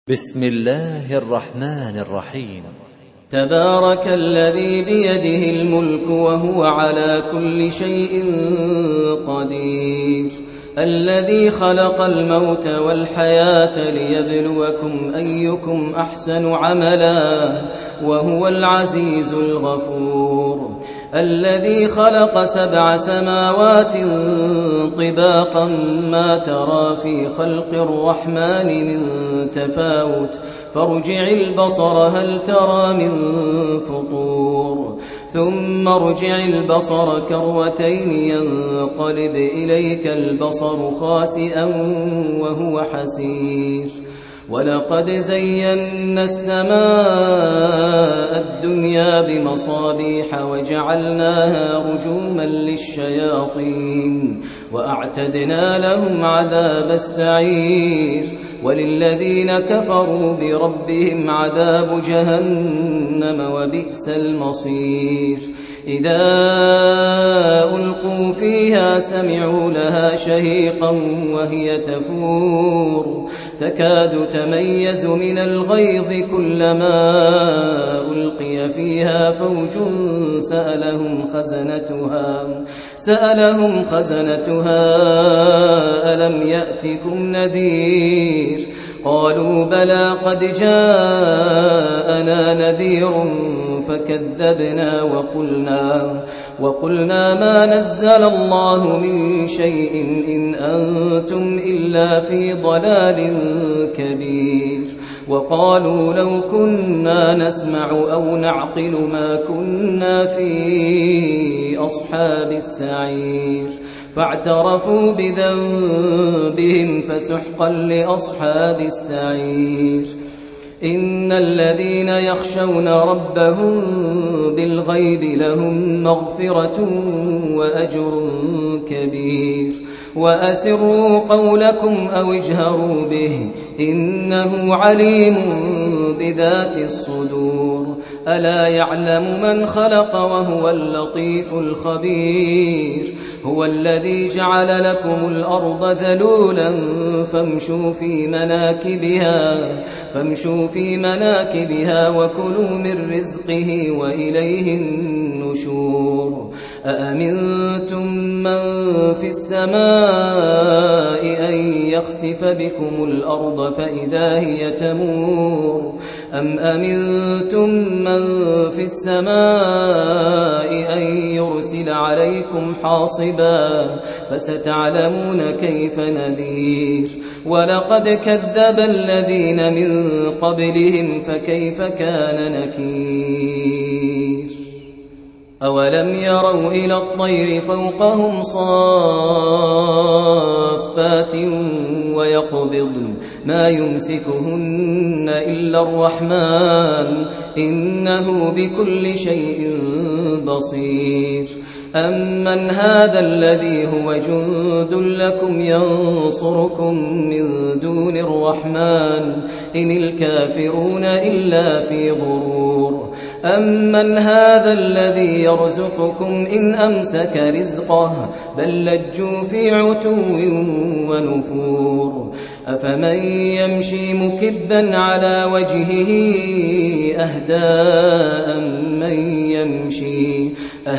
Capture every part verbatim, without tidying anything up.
بسم الله الرحمن الرحيم. تبارك الذي بيده الملك وهو على كل شيء قدير، الذي خلق الموت والحياة ليبلوكم أيكم أحسن عملا وهو العزيز الغفور، الذي خلق سبع سماوات طباقا ما ترى في خلق الرحمن من تفاوت فارجع البصر هل ترى من فطور، ثم ارجع البصر كرتين ينقلب إليك البصر خاسئا وهو حسير، ولقد زينا السماء الدنيا بمصابيح وجعلناها رجوما للشياطين وأعتدنا لهم عذاب السعير، وللذين كفروا بربهم عذاب جهنم وبئس المصير. إذا ألقوا فيها سمعوا لها شهيقا وهي تفور تكاد تميز من الغيظ كلما ألقي فيها فوج سألهم خزنتها سألهم خزنتها ألم يأتكم نذير قالوا بلى قد جاءنا نذير فكذبنا وقلنا وقلنا ما نزل الله من شيء إن أنتم إلا في ضلال كبير، وقالوا لو كنا نسمع أو نعقل ما كنا في أصحاب السعير، فاعترفوا بذنبهم فسحقا لأصحاب السعير. إن الذين يخشون ربهم بالغيب لهم مغفرة وأجر كبير، وأسروا قولكم أو اجهروا به إنه عليم بذات الصدور، ألا يعلم من خلق وهو اللطيف الخبير، هو الذي جعل لكم الأرض ذلولا فامشوا في مناكبها فامشوا في مناكبها وكلوا من رزقه وإليه النشور. أأمنتم من في السماء أن يخسف بكم الأرض فإذا هي تمور، أم أمنتم من في السماء أن يرسل عليكم حاصبا فستعلمون كيف نذير. ولقد كذب الذين من قبلهم فكيف كان نكير. أولم يروا إلى الطير فوقهم صافات ويقبضن ما يمسكهن إلا الرحمن إنه بكل شيء بصير. أمن هذا الذي هو جند لكم ينصركم من دون الرحمن إن الكافرون إلا في غرور. أمن هذا الذي يرزقكم إن أمسك رزقه بل لجوا في عتو ونفور. أفمن يمشي مكبا على وجهه أهدى من يمشي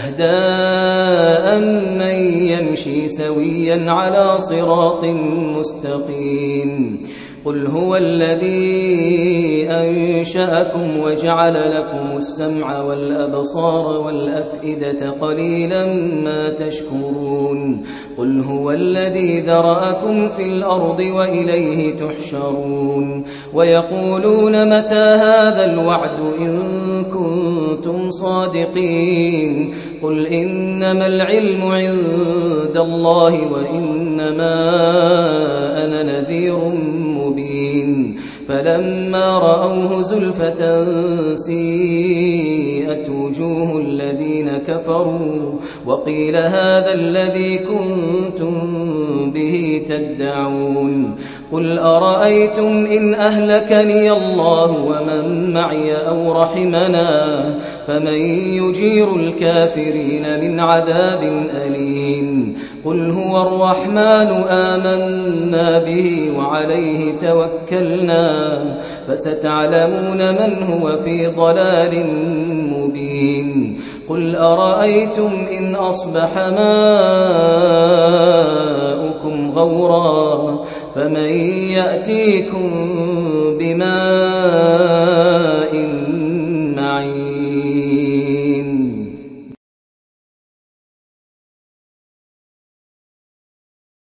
أهدى من يمشي سويا على صراط مستقيم. قل هو الذي أنشأكم وجعل لكم السمع والأبصار والأفئدة قليلا ما تشكرون. قل هو الذي ذرأكم في الأرض وإليه تحشرون. ويقولون متى هذا الوعد إن كنتم صادقين. قل إنما العلم عند الله وإنما أنا نذير مبين. فلما رأوه زلفة سيئت وجوه الذين كفروا وقيل هذا الذي كنتم به تدعون. قل أرأيتم إن أهلكني الله ومن معي أو رحمنا فمن يجير الكافرين من عذاب أليم قل هو الرحمن آمنا به وعليه توكلنا فستعلمون من هو في ضلال مبين قل أرأيتم إن أصبح ماؤكم غورا فمن يأتيكم بماء